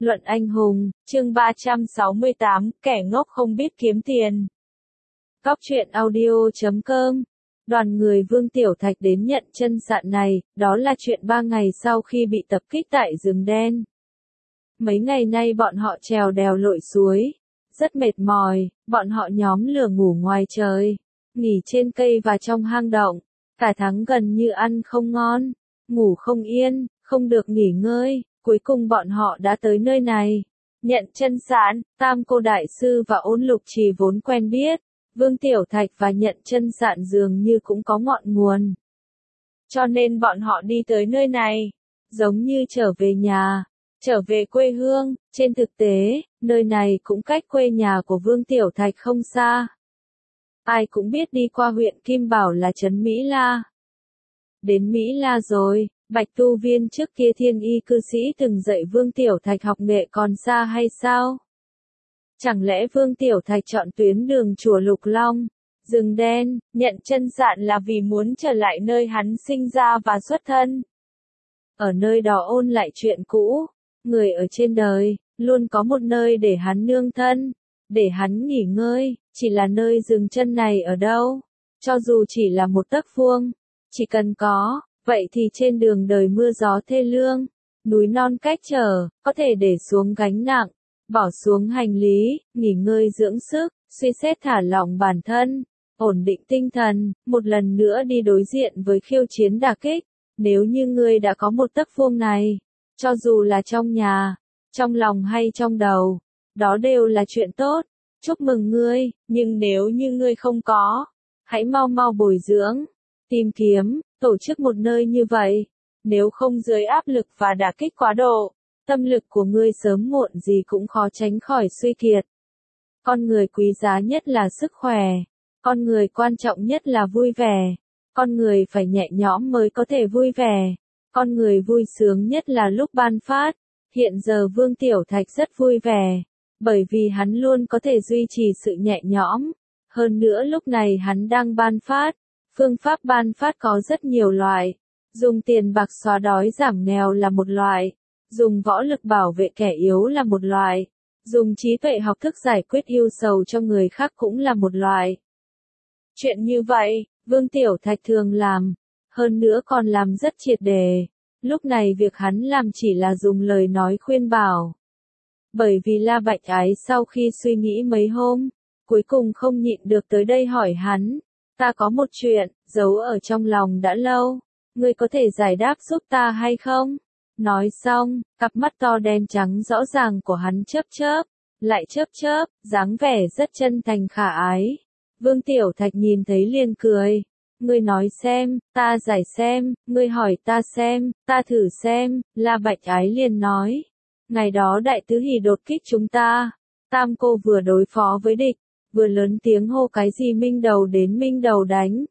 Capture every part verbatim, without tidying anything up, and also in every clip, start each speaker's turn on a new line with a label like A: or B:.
A: Luận anh hùng, chương ba trăm sáu mươi tám, kẻ ngốc không biết kiếm tiền. Góc truyện audio chấm com. Đoàn người Vương Tiểu Thạch đến nhận chân sạn này, đó là chuyện ba ngày sau khi bị tập kích tại rừng đen. Mấy ngày nay bọn họ trèo đèo lội suối, rất mệt mỏi, bọn họ nhóm lửa ngủ ngoài trời, nghỉ trên cây và trong hang động, cả tháng gần như ăn không ngon, ngủ không yên, không được nghỉ ngơi. Cuối cùng bọn họ đã tới nơi này. Nhận chân sạn, Tam Cô Đại Sư và Ôn Lục Trì vốn quen biết. Vương Tiểu Thạch và nhận chân sạn dường như cũng có ngọn nguồn. Cho nên bọn họ đi tới nơi này, giống như trở về nhà, trở về quê hương. Trên thực tế, nơi này cũng cách quê nhà của Vương Tiểu Thạch không xa. Ai cũng biết đi qua huyện Kim Bảo là trấn Mỹ La. Đến Mỹ La rồi. Bạch tu viên trước kia thiên y cư sĩ từng dạy Vương Tiểu Thạch học nghệ còn xa hay sao? Chẳng lẽ Vương Tiểu Thạch chọn tuyến đường chùa Lục Long, rừng đen, nhận chân sạn là vì muốn trở lại nơi hắn sinh ra và xuất thân? Ở nơi đó ôn lại chuyện cũ, người ở trên đời, luôn có một nơi để hắn nương thân, để hắn nghỉ ngơi, chỉ là nơi dừng chân này ở đâu? Cho dù chỉ là một tấc vuông, chỉ cần có. Vậy thì trên đường đời mưa gió thê lương, núi non cách trở, có thể để xuống gánh nặng, bỏ xuống hành lý, nghỉ ngơi dưỡng sức, suy xét thả lỏng bản thân, ổn định tinh thần, một lần nữa đi đối diện với khiêu chiến đả kích. Nếu như ngươi đã có một tấc vuông này, cho dù là trong nhà, trong lòng hay trong đầu, đó đều là chuyện tốt. Chúc mừng ngươi, nhưng nếu như ngươi không có, hãy mau mau bồi dưỡng, tìm kiếm, tổ chức một nơi như vậy. Nếu không dưới áp lực và đả kích quá độ, tâm lực của ngươi sớm muộn gì cũng khó tránh khỏi suy kiệt. Con người quý giá nhất là sức khỏe. Con người quan trọng nhất là vui vẻ. Con người phải nhẹ nhõm mới có thể vui vẻ. Con người vui sướng nhất là lúc ban phát. Hiện giờ Vương Tiểu Thạch rất vui vẻ, bởi vì hắn luôn có thể duy trì sự nhẹ nhõm. Hơn nữa lúc này hắn đang ban phát. Phương pháp ban phát có rất nhiều loại. Dùng tiền bạc xóa đói giảm nghèo là một loại. Dùng võ lực bảo vệ kẻ yếu là một loại. Dùng trí tuệ học thức giải quyết ưu sầu cho người khác cũng là một loại. Chuyện như vậy, Vương Tiểu Thạch thường làm. Hơn nữa còn làm rất triệt đề. Lúc này việc hắn làm chỉ là dùng lời nói khuyên bảo. Bởi vì La Bạch Ái sau khi suy nghĩ mấy hôm, cuối cùng không nhịn được tới đây hỏi hắn. Ta có một chuyện, giấu ở trong lòng đã lâu, ngươi có thể giải đáp giúp ta hay không? Nói xong, cặp mắt to đen trắng rõ ràng của hắn chớp chớp, lại chớp chớp, dáng vẻ rất chân thành khả ái. Vương Tiểu Thạch nhìn thấy liền cười. Ngươi nói xem, ta giải xem, ngươi hỏi ta xem, ta thử xem. La Bạch Ái liền nói. Ngày đó Đại Tứ Hỷ đột kích chúng ta, Tam Cô vừa đối phó với địch, vừa lớn tiếng hô cái gì minh đầu đến minh đầu đánh,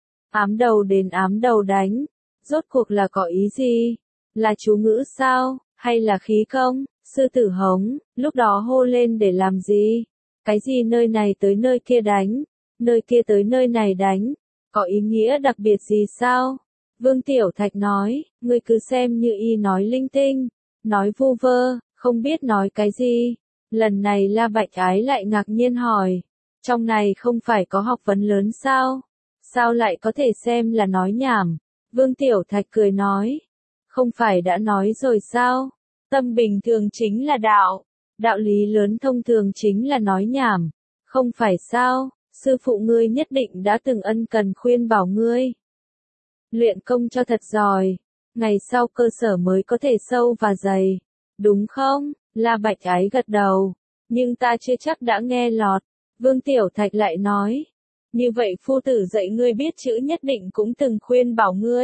A: ám đầu đến ám đầu đánh, rốt cuộc là có ý gì? Là chú ngữ sao, hay là khí công? Sư tử hống, lúc đó hô lên để làm gì? Cái gì nơi này tới nơi kia đánh, nơi kia tới nơi này đánh, có ý nghĩa đặc biệt gì sao? Vương Tiểu Thạch nói, ngươi cứ xem như y nói linh tinh, nói vu vơ, không biết nói cái gì. Lần này La Bạch Ái lại ngạc nhiên hỏi. Trong này không phải có học vấn lớn sao? Sao lại có thể xem là nói nhảm? Vương Tiểu Thạch cười nói. Không phải đã nói rồi sao? Tâm bình thường chính là đạo. Đạo lý lớn thông thường chính là nói nhảm. Không phải sao? Sư phụ ngươi nhất định đã từng ân cần khuyên bảo ngươi. Luyện công cho thật giỏi. Ngày sau cơ sở mới có thể sâu và dày. Đúng không? La Bạch Ái gật đầu. Nhưng ta chưa chắc đã nghe lọt. Vương Tiểu Thạch lại nói. Như vậy phu tử dạy ngươi biết chữ nhất định cũng từng khuyên bảo ngươi.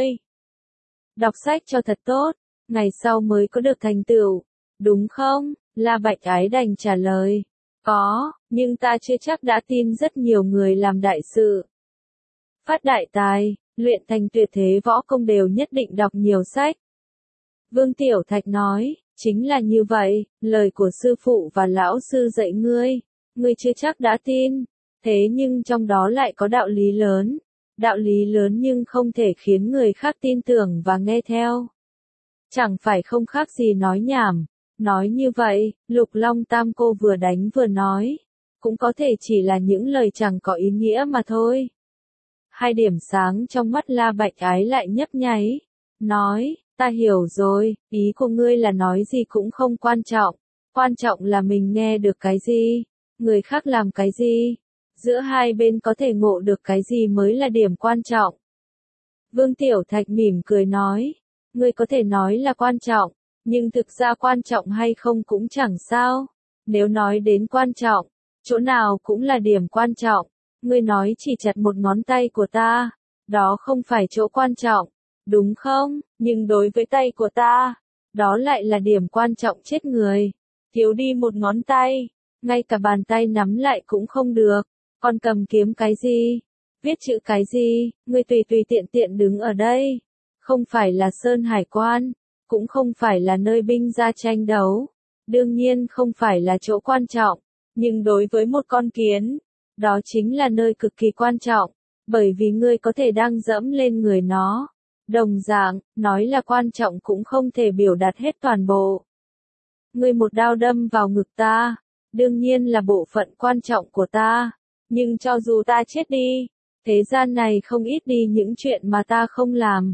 A: Đọc sách cho thật tốt, ngày sau mới có được thành tựu. Đúng không? La Bạch Ái đành trả lời. Có, nhưng ta chưa chắc đã tin rất nhiều người làm đại sự. Phát đại tài, luyện thành tuyệt thế võ công đều nhất định đọc nhiều sách. Vương Tiểu Thạch nói, chính là như vậy, lời của sư phụ và lão sư dạy ngươi. Ngươi chưa chắc đã tin, thế nhưng trong đó lại có đạo lý lớn. Đạo lý lớn nhưng không thể khiến người khác tin tưởng và nghe theo. Chẳng phải không khác gì nói nhảm. Nói như vậy, Lục Long Tam cô vừa đánh vừa nói, cũng có thể chỉ là những lời chẳng có ý nghĩa mà thôi. Hai điểm sáng trong mắt La Bạch Ái lại nhấp nháy, nói, ta hiểu rồi, ý của ngươi là nói gì cũng không quan trọng, quan trọng là mình nghe được cái gì, người khác làm cái gì, giữa hai bên có thể ngộ được cái gì mới là điểm quan trọng. Vương Tiểu Thạch mỉm cười nói, ngươi có thể nói là quan trọng, nhưng thực ra quan trọng hay không cũng chẳng sao, nếu nói đến quan trọng, chỗ nào cũng là điểm quan trọng, ngươi nói chỉ chặt một ngón tay của ta, đó không phải chỗ quan trọng, đúng không, nhưng đối với tay của ta, đó lại là điểm quan trọng chết người, thiếu đi một ngón tay, ngay cả bàn tay nắm lại cũng không được, còn cầm kiếm cái gì, viết chữ cái gì, ngươi tùy tùy tiện tiện đứng ở đây, không phải là Sơn Hải Quan, cũng không phải là nơi binh ra tranh đấu, đương nhiên không phải là chỗ quan trọng, nhưng đối với một con kiến, đó chính là nơi cực kỳ quan trọng, bởi vì ngươi có thể đang dẫm lên người nó. Đồng dạng, nói là quan trọng cũng không thể biểu đạt hết toàn bộ. Ngươi một đao đâm vào ngực ta, đương nhiên là bộ phận quan trọng của ta, nhưng cho dù ta chết đi, thế gian này không ít đi những chuyện mà ta không làm.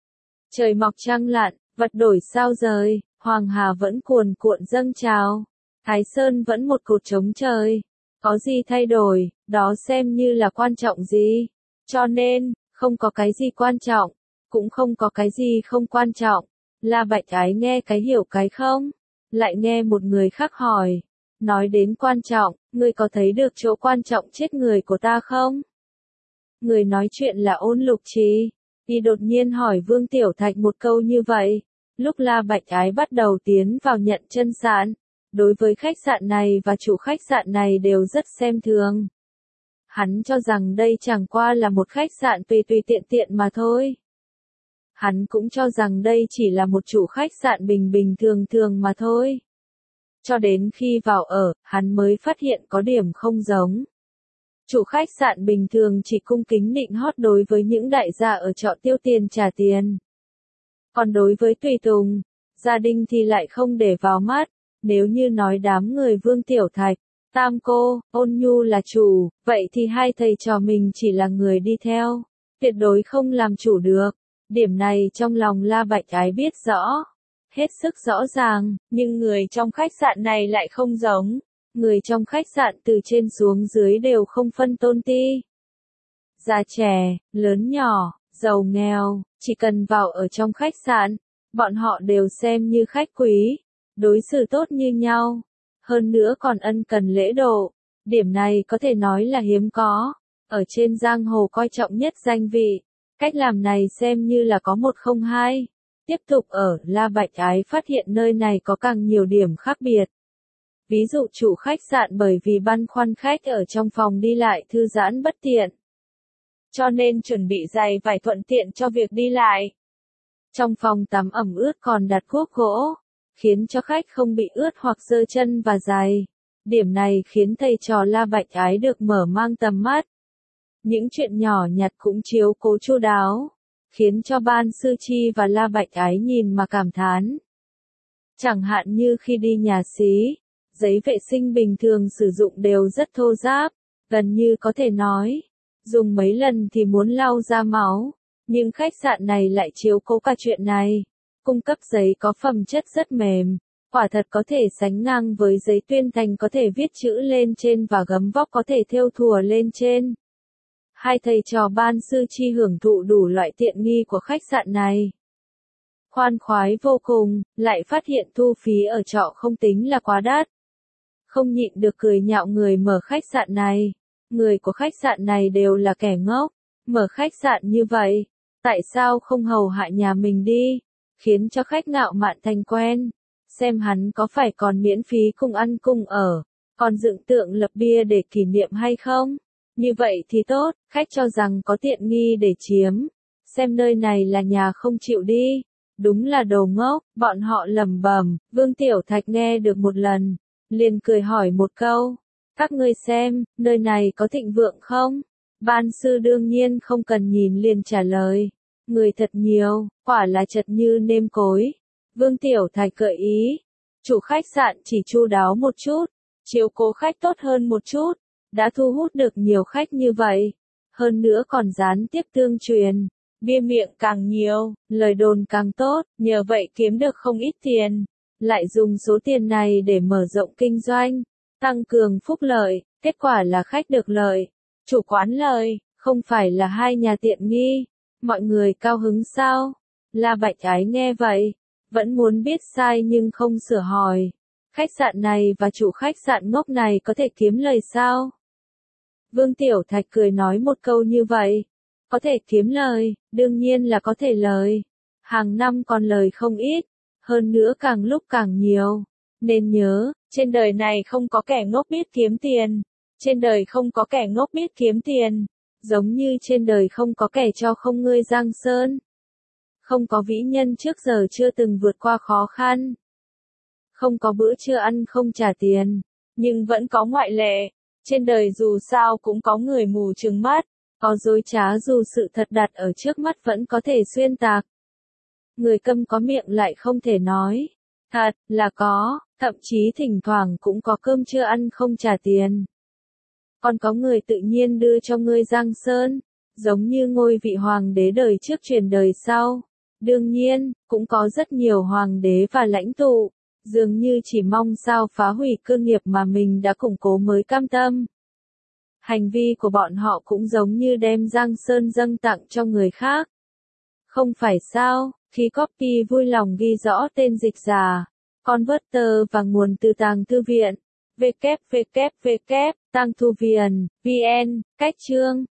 A: Trời mọc trăng lặn, vật đổi sao rời, Hoàng Hà vẫn cuồn cuộn dâng trào, Thái Sơn vẫn một cột trống trời. Có gì thay đổi, đó xem như là quan trọng gì. Cho nên, không có cái gì quan trọng, cũng không có cái gì không quan trọng. La Bạch Ái nghe cái hiểu cái không, lại nghe một người khác hỏi. Nói đến quan trọng, ngươi có thấy được chỗ quan trọng chết người của ta không? Người nói chuyện là Ôn Lục Trì. Y đột nhiên hỏi Vương Tiểu Thạch một câu như vậy. Lúc La Bạch Ái bắt đầu tiến vào nhận chân sạn, đối với khách sạn này và chủ khách sạn này đều rất xem thường. Hắn cho rằng đây chẳng qua là một khách sạn tùy tùy tiện tiện mà thôi. Hắn cũng cho rằng đây chỉ là một chủ khách sạn bình bình thường thường mà thôi. Cho đến khi vào ở, hắn mới phát hiện có điểm không giống. Chủ khách sạn bình thường chỉ cung kính nịnh hót đối với những đại gia ở trọ tiêu tiền trả tiền. Còn đối với tùy tùng, gia đình thì lại không để vào mắt. Nếu như nói đám người Vương Tiểu Thạch, Tam cô, Ôn Nhu là chủ, vậy thì hai thầy trò mình chỉ là người đi theo, tuyệt đối không làm chủ được. Điểm này trong lòng La Bạch Ái biết rõ, hết sức rõ ràng, nhưng người trong khách sạn này lại không giống. Người trong khách sạn từ trên xuống dưới đều không phân tôn ti. Già trẻ, lớn nhỏ, giàu nghèo, chỉ cần vào ở trong khách sạn, bọn họ đều xem như khách quý, đối xử tốt như nhau, hơn nữa còn ân cần lễ độ, điểm này có thể nói là hiếm có, ở trên giang hồ coi trọng nhất danh vị, cách làm này xem như là có một không hai. Tiếp tục ở, La Bạch Ái phát hiện nơi này có càng nhiều điểm khác biệt. Ví dụ chủ khách sạn bởi vì băn khoăn khách ở trong phòng đi lại thư giãn bất tiện, cho nên chuẩn bị giày vải thuận tiện cho việc đi lại. Trong phòng tắm ẩm ướt còn đặt cuốc gỗ, khiến cho khách không bị ướt hoặc dơ chân và giày. Điểm này khiến thầy trò La Bạch Ái được mở mang tầm mắt. Những chuyện nhỏ nhặt cũng chiếu cố chu đáo, khiến cho Ban Sư Chi và La Bạch Ái nhìn mà cảm thán. Chẳng hạn như khi đi nhà xí, giấy vệ sinh bình thường sử dụng đều rất thô ráp, gần như có thể nói, dùng mấy lần thì muốn lau ra máu, nhưng khách sạn này lại chiếu cố cả chuyện này, cung cấp giấy có phẩm chất rất mềm, quả thật có thể sánh ngang với giấy tuyên thành có thể viết chữ lên trên và gấm vóc có thể thêu thùa lên trên. Hai thầy trò Ban Sư Chi hưởng thụ đủ loại tiện nghi của khách sạn này. Khoan khoái vô cùng, lại phát hiện thu phí ở trọ không tính là quá đắt. Không nhịn được cười nhạo người mở khách sạn này. Người của khách sạn này đều là kẻ ngốc. Mở khách sạn như vậy, tại sao không hầu hạ nhà mình đi, khiến cho khách ngạo mạn thành quen. Xem hắn có phải còn miễn phí cùng ăn cùng ở, còn dựng tượng lập bia để kỷ niệm hay không? Như vậy thì tốt, khách cho rằng có tiện nghi để chiếm. Xem nơi này là nhà không chịu đi. Đúng là đồ ngốc, bọn họ lẩm bẩm. Vương Tiểu Thạch nghe được một lần, liền cười hỏi một câu. Các ngươi xem, nơi này có thịnh vượng không? Ban sư đương nhiên không cần nhìn liền trả lời. Người thật nhiều, quả là chật như nêm cối. Vương Tiểu Thạch gợi ý. chủ khách sạn chỉ chu đáo một chút, chiếu cố khách tốt hơn một chút, đã thu hút được nhiều khách như vậy. Hơn nữa còn gián tiếp tương truyền, bia miệng càng nhiều, lời đồn càng tốt, nhờ vậy kiếm được không ít tiền, lại dùng số tiền này để mở rộng kinh doanh, tăng cường phúc lợi, kết quả là khách được lợi, chủ quán lời, không phải là hai nhà tiện nghi. Mọi người cao hứng sao? La Bạch Ái nghe vậy, vẫn muốn biết sai nhưng không sửa hỏi. Khách sạn này và chủ khách sạn ngốc này có thể kiếm lời sao? Vương Tiểu Thạch cười nói một câu như vậy. Có thể kiếm lời, đương nhiên là có thể lời. Hàng năm còn lời không ít, hơn nữa càng lúc càng nhiều. Nên nhớ, trên đời này không có kẻ ngốc biết kiếm tiền. Trên đời không có kẻ ngốc biết kiếm tiền. Giống như trên đời không có kẻ cho không ngươi giang sơn. Không có vĩ nhân trước giờ chưa từng vượt qua khó khăn. Không có bữa trưa ăn không trả tiền. Nhưng vẫn có ngoại lệ. Trên đời dù sao cũng có người mù trừng mắt. Có dối trá dù sự thật đặt ở trước mắt vẫn có thể xuyên tạc. Người câm có miệng lại không thể nói. Thật là có, thậm chí thỉnh thoảng cũng có cơm trưa ăn không trả tiền. Còn có người tự nhiên đưa cho ngươi giang sơn, giống như ngôi vị hoàng đế đời trước truyền đời sau. Đương nhiên, cũng có rất nhiều hoàng đế và lãnh tụ, dường như chỉ mong sao phá hủy cơ nghiệp mà mình đã củng cố mới cam tâm. Hành vi của bọn họ cũng giống như đem giang sơn dâng tặng cho người khác. Không phải sao, khi copy vui lòng ghi rõ tên dịch giả, converter và nguồn từ tàng thư viện. www chấm tangthuvian chấm vn, cách chương